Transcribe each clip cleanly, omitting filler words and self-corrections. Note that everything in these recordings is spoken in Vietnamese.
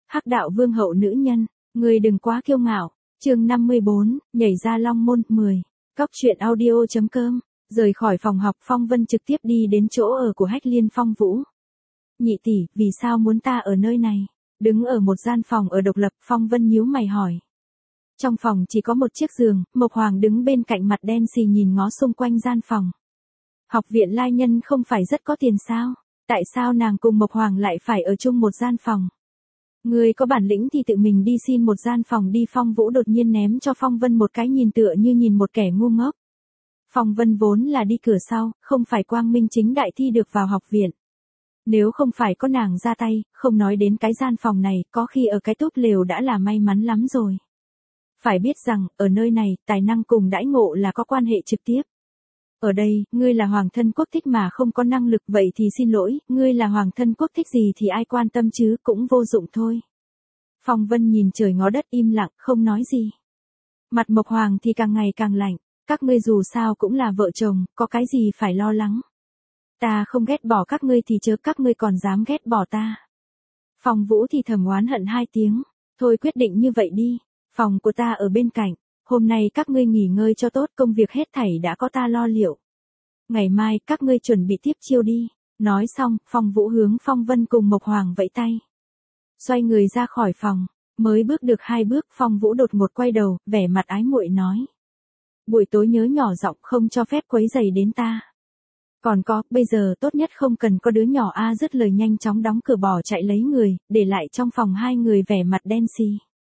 Hắc đạo vương hậu nữ nhân, người đừng quá kiêu ngạo. Chương 54, nhảy ra long môn 10. Cóc truyện audio.com. Rời khỏi phòng học, Phong Vân trực tiếp đi đến chỗ ở của Hách Liên Phong Vũ. Nhị tỷ, vì sao muốn ta ở nơi này? Đứng ở một gian phòng ở độc lập, Phong Vân nhíu mày hỏi. Trong phòng chỉ có một chiếc giường, Mộc Hoàng đứng bên cạnh mặt đen xì nhìn ngó xung quanh gian phòng. Học viện Lai Nhân không phải rất có tiền sao? Tại sao nàng cùng Mộc Hoàng lại phải ở chung một gian phòng? Người có bản lĩnh thì tự mình đi xin một gian phòng đi. Phong Vũ đột nhiên ném cho Phong Vân một cái nhìn tựa như nhìn một kẻ ngu ngốc. Phong Vân vốn là đi cửa sau, không phải quang minh chính đại thi được vào học viện. Nếu không phải có nàng ra tay, không nói đến cái gian phòng này, có khi ở cái túp lều đã là may mắn lắm rồi. Phải biết rằng, ở nơi này, tài năng cùng đãi ngộ là có quan hệ trực tiếp. Ở đây, ngươi là hoàng thân quốc thích mà không có năng lực, vậy thì xin lỗi, ngươi là hoàng thân quốc thích gì thì ai quan tâm chứ, cũng vô dụng thôi. Phong Vân nhìn trời ngó đất im lặng, không nói gì. Mặt Mộc Hoàng thì càng ngày càng lạnh, các ngươi dù sao cũng là vợ chồng, có cái gì phải lo lắng. Ta không ghét bỏ các ngươi thì chớ các ngươi còn dám ghét bỏ ta. Phong Vũ thì thầm oán hận hai tiếng, thôi quyết định như vậy đi, phòng của ta ở bên cạnh. Hôm nay các ngươi nghỉ ngơi cho tốt, công việc hết thảy đã có ta lo liệu. Ngày mai các ngươi chuẩn bị tiếp chiêu đi. Nói xong, Phong Vũ hướng Phong Vân cùng Mộc Hoàng vẫy tay. Xoay người ra khỏi phòng, mới bước được 2 bước, Phong Vũ đột ngột quay đầu, vẻ mặt ái muội nói. Buổi tối nhớ nhỏ giọng không cho phép quấy rầy đến ta. Còn có, bây giờ tốt nhất không cần có đứa nhỏ a. Dứt lời nhanh chóng đóng cửa bỏ chạy lấy người, để lại trong phòng 2 người vẻ mặt đen xì.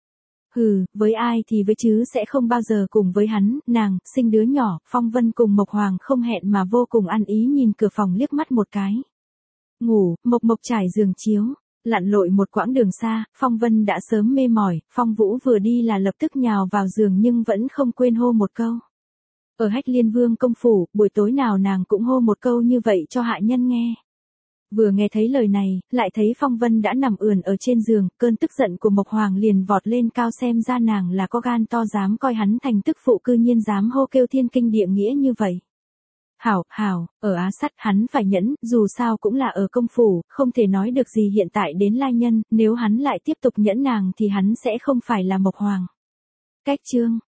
Hừ, với ai thì với chứ sẽ không bao giờ cùng với hắn. Nàng, sinh đứa nhỏ. Phong Vân cùng Mộc Hoàng không hẹn mà vô cùng ăn ý nhìn cửa phòng liếc mắt một cái. Ngủ, Mộc Mộc trải giường chiếu. Lặn lội một quãng đường xa, Phong Vân đã sớm mê mỏi. Phong Vũ vừa đi là lập tức nhào vào giường nhưng vẫn không quên hô một câu. Ở Hách Liên Vương công phủ, buổi tối nào nàng cũng hô một câu như vậy cho hạ nhân nghe. Vừa nghe thấy lời này, lại thấy Phong Vân đã nằm ườn ở trên giường, cơn tức giận của Mộc Hoàng liền vọt lên cao, xem ra nàng là có gan to dám coi hắn thành tức phụ, cư nhiên dám hô kêu thiên kinh địa nghĩa như vậy. Hảo, ở Á Sắt hắn phải nhẫn, dù sao cũng là ở công phủ, không thể nói được gì hiện tại đến Lai Nhân, nếu hắn lại tiếp tục nhẫn nàng thì hắn sẽ không phải là Mộc Hoàng. Cách chương